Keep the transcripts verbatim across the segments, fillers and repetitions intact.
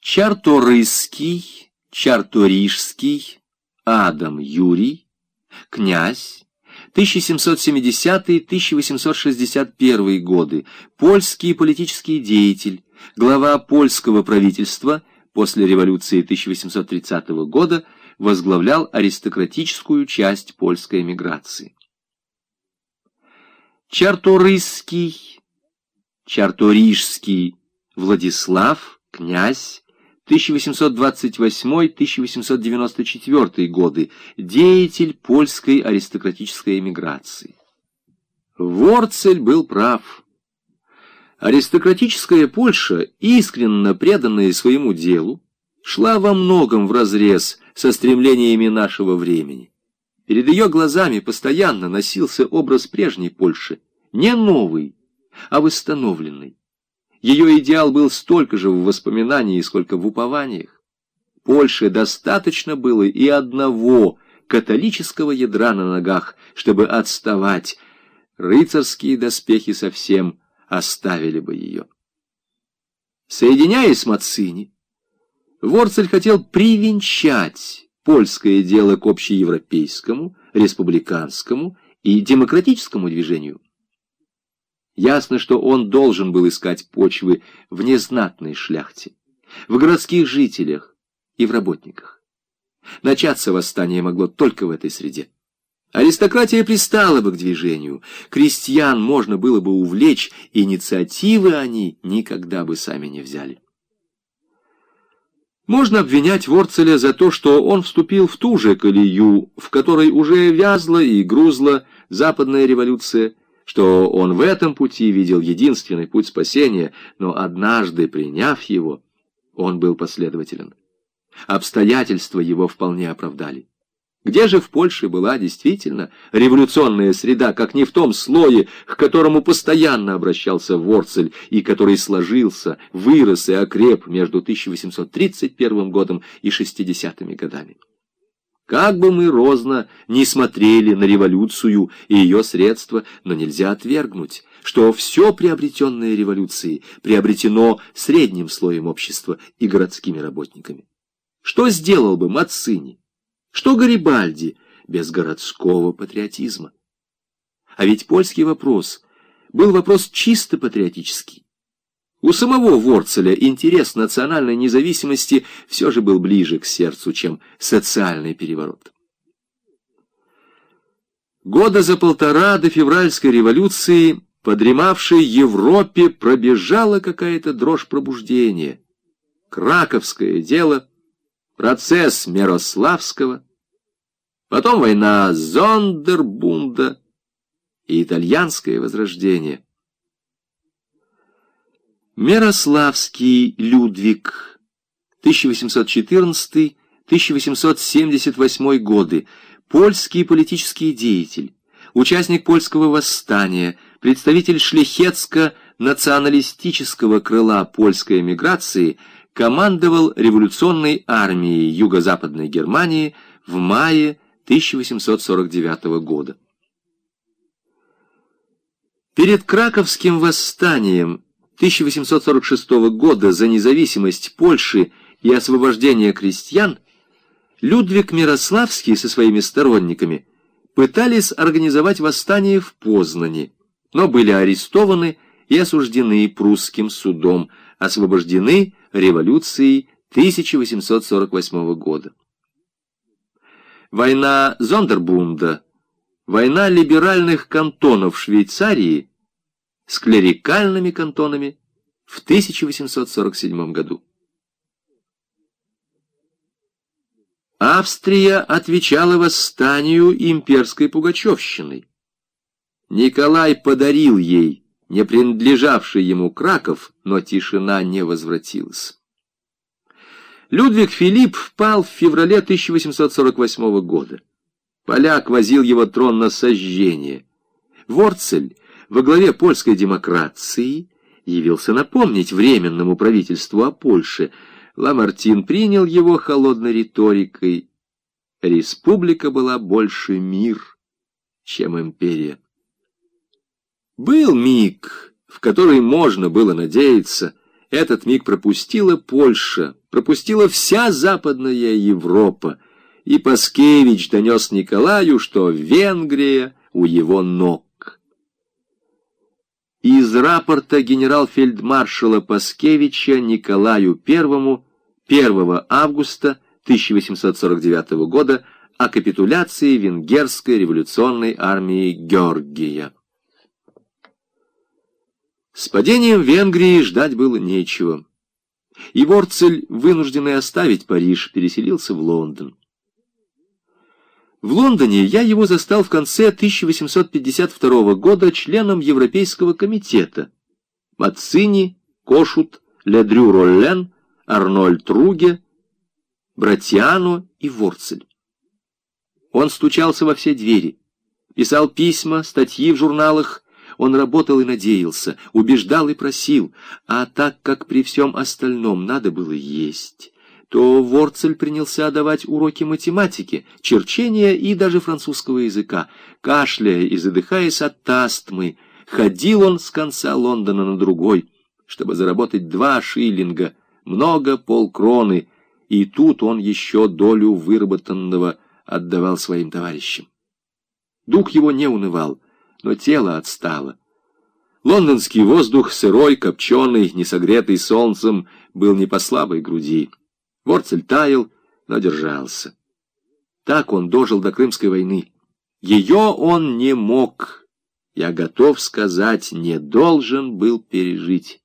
Чарторийский, Чарторийский, Адам Юрий, князь, тысяча семьсот семидесятый — тысяча восемьсот шестьдесят первый годы, польский политический деятель, глава польского правительства, после революции тысяча восемьсот тридцатого года возглавлял аристократическую часть польской эмиграции. Чарторийский, Чарторийский Владислав, князь, тысяча восемьсот двадцать восьмой — тысяча восемьсот девяносто четвёртый годы, деятель польской аристократической эмиграции. Ворцель был прав. Аристократическая Польша, искренно преданная своему делу, шла во многом вразрез со стремлениями нашего времени. Перед ее глазами постоянно носился образ прежней Польши, не новый, а восстановленный. Ее идеал был столько же в воспоминании, сколько в упованиях. Польше достаточно было и одного католического ядра на ногах, чтобы отставать. Рыцарские доспехи совсем оставили бы ее. Соединяясь с Маццини, Ворцель хотел привенчать польское дело к общеевропейскому, республиканскому и демократическому движению. Ясно, что он должен был искать почвы в незнатной шляхте, в городских жителях и в работниках. Начаться восстание могло только в этой среде. Аристократия пристала бы к движению, крестьян можно было бы увлечь, инициативы они никогда бы сами не взяли. Можно обвинять Ворцеля за то, что он вступил в ту же колею, в которой уже вязла и грузла западная революция, что он в этом пути видел единственный путь спасения, но однажды, приняв его, он был последователен. Обстоятельства его вполне оправдали. Где же в Польше была действительно революционная среда, как не в том слое, к которому постоянно обращался Ворцель, и который сложился, вырос и окреп между тысяча восемьсот тридцать первым годом и шестидесятыми годами? Как бы мы розно ни смотрели на революцию и ее средства, но нельзя отвергнуть, что все приобретенное революцией приобретено средним слоем общества и городскими работниками. Что сделал бы Маццини? Что Гарибальди без городского патриотизма? А ведь польский вопрос был вопрос чисто патриотический. У самого Ворцеля интерес национальной независимости все же был ближе к сердцу, чем социальный переворот. Года за полтора до февральской революции по дремавшей Европе пробежала какая-то дрожь пробуждения. Краковское дело, процесс Мирославского, потом война Зондербунда и итальянское возрождение. Мирославский Людвиг, тысяча восемьсот четырнадцатый — тысяча восемьсот семьдесят восьмой годы, польский политический деятель, участник польского восстания, представитель шляхетско-националистического крыла польской эмиграции, командовал революционной армией Юго-Западной Германии в мае тысяча восемьсот сорок девятого года. Перед Краковским восстанием тысяча восемьсот сорок шестого года за независимость Польши и освобождение крестьян Людвиг Мирославский со своими сторонниками пытались организовать восстание в Познани, но были арестованы и осуждены прусским судом, освобождены революцией тысяча восемьсот сорок восьмого года. Война Зондербунда, война либеральных кантонов Швейцарии с клерикальными кантонами в тысяча восемьсот сорок седьмом году. Австрия отвечала восстанию имперской пугачевщиной. Николай подарил ей не принадлежавший ему Краков, но тишина не возвратилась. Людвиг Филипп впал в феврале тысяча восемьсот сорок восьмого года. Поляк возил его трон на сожжение. Ворцель во главе польской демократии явился напомнить Временному правительству о Польше. Ламартин принял его холодной риторикой. Республика была больше мир, чем империя. Был миг, в который можно было надеяться, Этот миг пропустила Польша, пропустила вся Западная Европа, и Паскевич донес Николаю, что Венгрия у его ног. Из рапорта генерал-фельдмаршала Паскевича Николаю Первому первого августа тысяча восемьсот сорок девятого года о капитуляции венгерской революционной армии Георгия. С падением Венгрии ждать было нечего, и Ворцель, вынужденный оставить Париж, переселился в Лондон. В Лондоне я его застал в конце тысяча восемьсот пятьдесят второго года членом Европейского комитета. Маццини, Кошут, Ледрю Роллен, Арнольд Руге, Братиано и Ворцель. Он стучался во все двери, писал письма, статьи в журналах. Он работал и надеялся, убеждал и просил, а так как при всем остальном надо было есть, то Ворцель принялся давать уроки математики, черчения и даже французского языка. Кашляя и задыхаясь от астмы, ходил он с конца Лондона на другой, чтобы заработать два шиллинга, много полкроны, и тут он еще долю выработанного отдавал своим товарищам. Дух его не унывал, но тело отстало. Лондонский воздух, сырой, копченый, несогретый солнцем, был не по слабой груди. Ворцель таял, но держался. Так он дожил до Крымской войны. Ее он не мог, я готов сказать, не должен был пережить.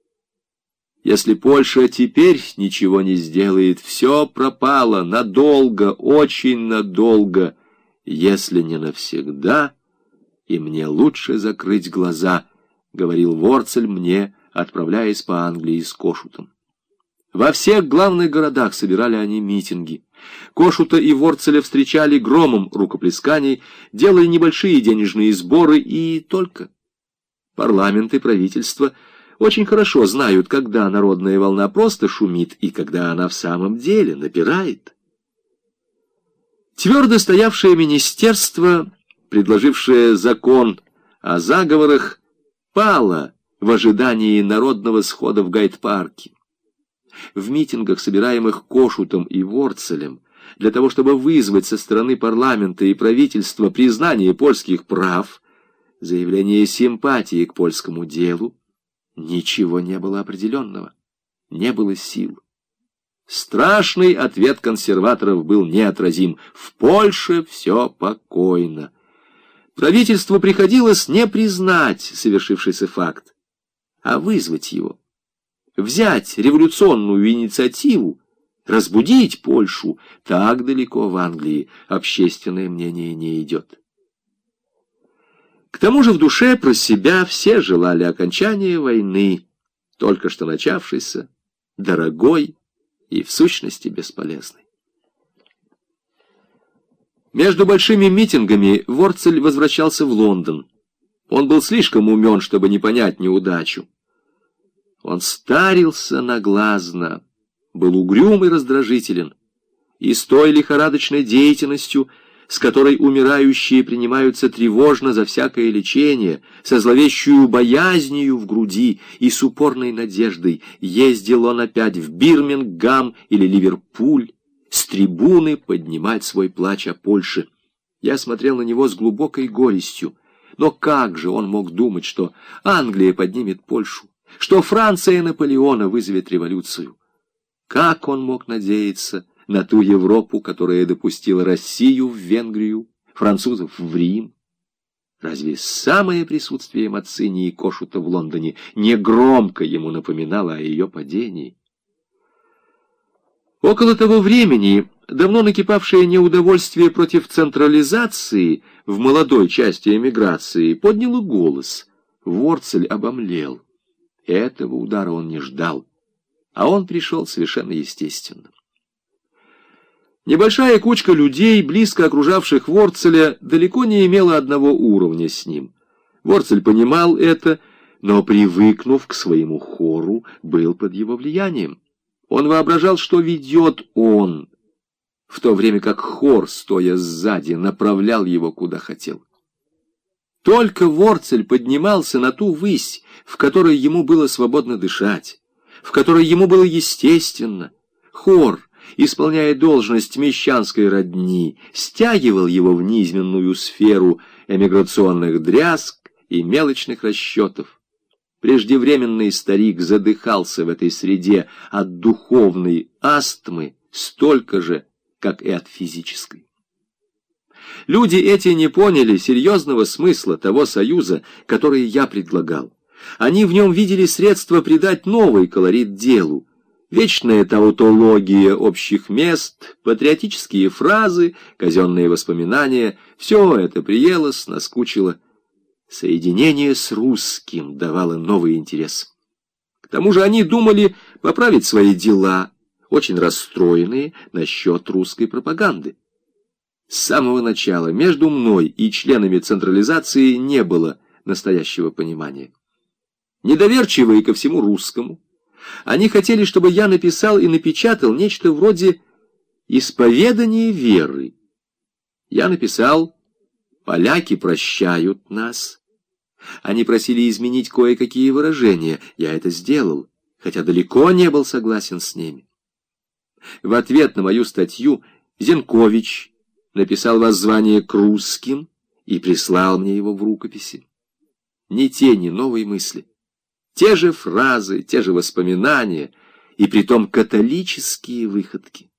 Если Польша теперь ничего не сделает, все пропало надолго, очень надолго, если не навсегда, и мне лучше закрыть глаза, — говорил Ворцель мне, отправляясь по Англии с Кошутом. Во всех главных городах собирали они митинги. Кошута и Ворцеля встречали громом рукоплесканий, делали небольшие денежные сборы и только. Парламент и правительство очень хорошо знают, когда народная волна просто шумит и когда она в самом деле напирает. Твердо стоявшее министерство, предложившее закон о заговорах, пало в ожидании народного схода в Гайд-парке. В митингах, собираемых Кошутом и Ворцелем, для того, чтобы вызвать со стороны парламента и правительства признание польских прав, заявление симпатии к польскому делу, ничего не было определенного, не было сил. Страшный ответ консерваторов был неотразим. В Польше все покойно. Правительству приходилось не признать совершившийся факт, а вызвать его. Взять революционную инициативу, разбудить Польшу. Так далеко в Англии общественное мнение не идет. К тому же в душе про себя все желали окончания войны, только что начавшейся, дорогой и в сущности бесполезной. Между большими митингами Ворцель возвращался в Лондон. Он был слишком умен, чтобы не понять неудачу. Он старился наглазно, был угрюм и раздражителен, и с той лихорадочной деятельностью, с которой умирающие принимаются тревожно за всякое лечение, со зловещую боязнью в груди и с упорной надеждой, ездил он опять в Бирмингам или Ливерпуль, с трибуны поднимать свой плач о Польше. Я смотрел на него с глубокой горестью, но как же он мог думать, что Англия поднимет Польшу, что Франция Наполеона вызовет революцию? Как он мог надеяться на ту Европу, которая допустила Россию в Венгрию, французов в Рим? Разве самое присутствие Маццини и Кошута в Лондоне не громко ему напоминало о ее падении? Около того времени давно накипавшее неудовольствие против централизации в молодой части эмиграции подняло голос. Ворцель обомлел. Этого удара он не ждал, а он пришел совершенно естественно. Небольшая кучка людей, близко окружавших Ворцеля, далеко не имела одного уровня с ним. Ворцель понимал это, но, привыкнув к своему хору, был под его влиянием. Он воображал, что ведет он, в то время как хор, стоя сзади, направлял его куда хотел. Только Ворцель поднимался на ту высь, в которой ему было свободно дышать. в которой ему было естественно. Хор, исполняя должность мещанской родни, стягивал его в низменную сферу эмиграционных дрязг и мелочных расчетов. Преждевременный старик задыхался в этой среде от духовной астмы столько же, как и от физической. Люди эти не поняли серьезного смысла того союза, который я предлагал. Они в нем видели средство придать новый колорит делу. Вечная таутология общих мест, патриотические фразы, казенные воспоминания — все это приелось, наскучило. Соединение с русским давало новый интерес. К тому же они думали поправить свои дела, очень расстроенные насчет русской пропаганды. С самого начала между мной и членами централизации не было настоящего понимания. Недоверчивые ко всему русскому, они хотели, чтобы я написал и напечатал нечто вроде «Исповедание веры». Я написал «Поляки прощают нас». Они просили изменить кое-какие выражения. Я это сделал, хотя далеко не был согласен с ними. В ответ на мою статью Зенкович написал воззвание к русским и прислал мне его в рукописи. Ни тени новой мысли. Те же фразы, те же воспоминания, и притом католические выходки.